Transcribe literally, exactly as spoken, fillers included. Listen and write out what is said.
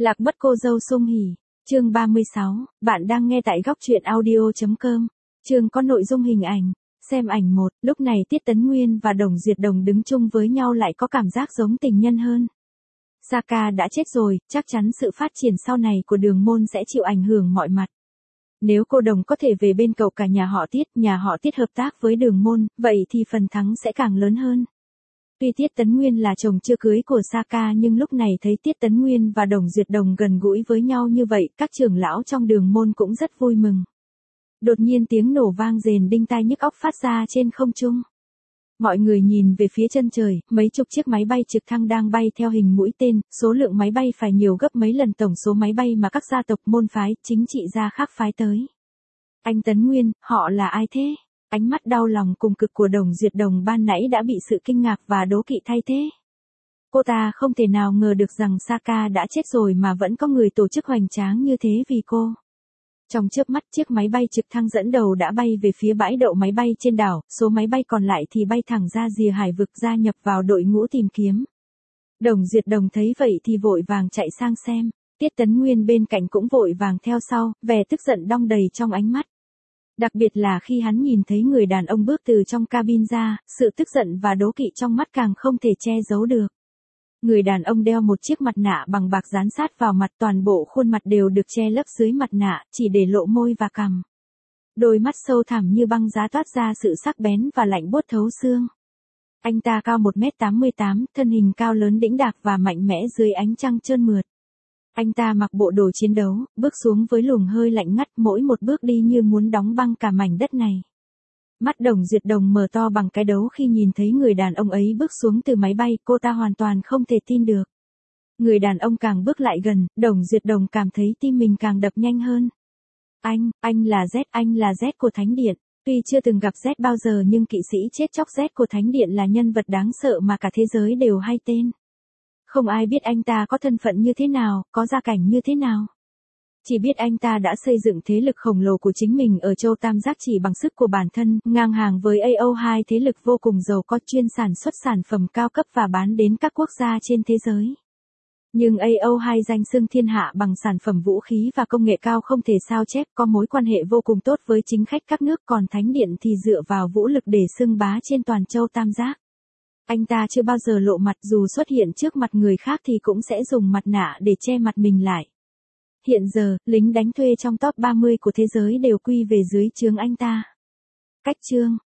Lạc mất cô dâu Sung Hỉ. Chương ba mươi sáu, bạn đang nghe tại góc truyện audio chấm com. Chương có nội dung hình ảnh. Xem ảnh một, lúc này Tiết Tấn Nguyên và Đồng Duyệt Đồng đứng chung với nhau lại có cảm giác giống tình nhân hơn. Saka đã chết rồi, chắc chắn sự phát triển sau này của Đường Môn sẽ chịu ảnh hưởng mọi mặt. Nếu cô Đồng có thể về bên cậu cả nhà họ Tiết, nhà họ Tiết hợp tác với Đường Môn, vậy thì phần thắng sẽ càng lớn hơn. Tuy Tiết Tấn Nguyên là chồng chưa cưới của Saka nhưng lúc này thấy Tiết Tấn Nguyên và Đồng Duyệt Đồng gần gũi với nhau như vậy, các trưởng lão trong Đường Môn cũng rất vui mừng. Đột nhiên tiếng nổ vang rền đinh tai nhức óc phát ra trên không trung. Mọi người nhìn về phía chân trời, mấy chục chiếc máy bay trực thăng đang bay theo hình mũi tên, số lượng máy bay phải nhiều gấp mấy lần tổng số máy bay mà các gia tộc môn phái, chính trị gia khác phái tới. Anh Tấn Nguyên, họ là ai thế? Ánh mắt đau lòng cùng cực của Đồng Duyệt Đồng ban nãy đã bị sự kinh ngạc và đố kỵ thay thế. Cô ta không thể nào ngờ được rằng Saka đã chết rồi mà vẫn có người tổ chức hoành tráng như thế vì cô. Trong chớp mắt chiếc máy bay trực thăng dẫn đầu đã bay về phía bãi đậu máy bay trên đảo, số máy bay còn lại thì bay thẳng ra rìa hải vực gia nhập vào đội ngũ tìm kiếm. Đồng Duyệt Đồng thấy vậy thì vội vàng chạy sang xem, Tiết Tấn Nguyên bên cạnh cũng vội vàng theo sau, vẻ tức giận đong đầy trong ánh mắt. Đặc biệt là khi hắn nhìn thấy người đàn ông bước từ trong cabin ra, sự tức giận và đố kỵ trong mắt càng không thể che giấu được. Người đàn ông đeo một chiếc mặt nạ bằng bạc dán sát vào mặt, toàn bộ khuôn mặt đều được che lấp dưới mặt nạ, chỉ để lộ môi và cằm. Đôi mắt sâu thẳm như băng giá toát ra sự sắc bén và lạnh buốt thấu xương. Anh ta cao một mét tám mươi tám, thân hình cao lớn đĩnh đạc và mạnh mẽ dưới ánh trăng trơn mượt. Anh ta mặc bộ đồ chiến đấu, bước xuống với luồng hơi lạnh ngắt, mỗi một bước đi như muốn đóng băng cả mảnh đất này. Mắt Đồng Duyệt Đồng mở to bằng cái đấu khi nhìn thấy người đàn ông ấy bước xuống từ máy bay, cô ta hoàn toàn không thể tin được. Người đàn ông càng bước lại gần, Đồng Duyệt Đồng cảm thấy tim mình càng đập nhanh hơn. Anh, anh là Z, anh là Z của Thánh Điện. Tuy chưa từng gặp Z bao giờ nhưng kỵ sĩ chết chóc Z của Thánh Điện là nhân vật đáng sợ mà cả thế giới đều hay tên. Không ai biết anh ta có thân phận như thế nào, có gia cảnh như thế nào. Chỉ biết anh ta đã xây dựng thế lực khổng lồ của chính mình ở châu Tam Giác chỉ bằng sức của bản thân, ngang hàng với A O hai thế lực vô cùng giàu có chuyên sản xuất sản phẩm cao cấp và bán đến các quốc gia trên thế giới. Nhưng A O hai danh xưng thiên hạ bằng sản phẩm vũ khí và công nghệ cao không thể sao chép, có mối quan hệ vô cùng tốt với chính khách các nước, còn Thánh Điện thì dựa vào vũ lực để xưng bá trên toàn châu Tam Giác. Anh ta chưa bao giờ lộ mặt, dù xuất hiện trước mặt người khác thì cũng sẽ dùng mặt nạ để che mặt mình lại. Hiện giờ, lính đánh thuê trong top ba mươi của thế giới đều quy về dưới trướng anh ta. Cách chương,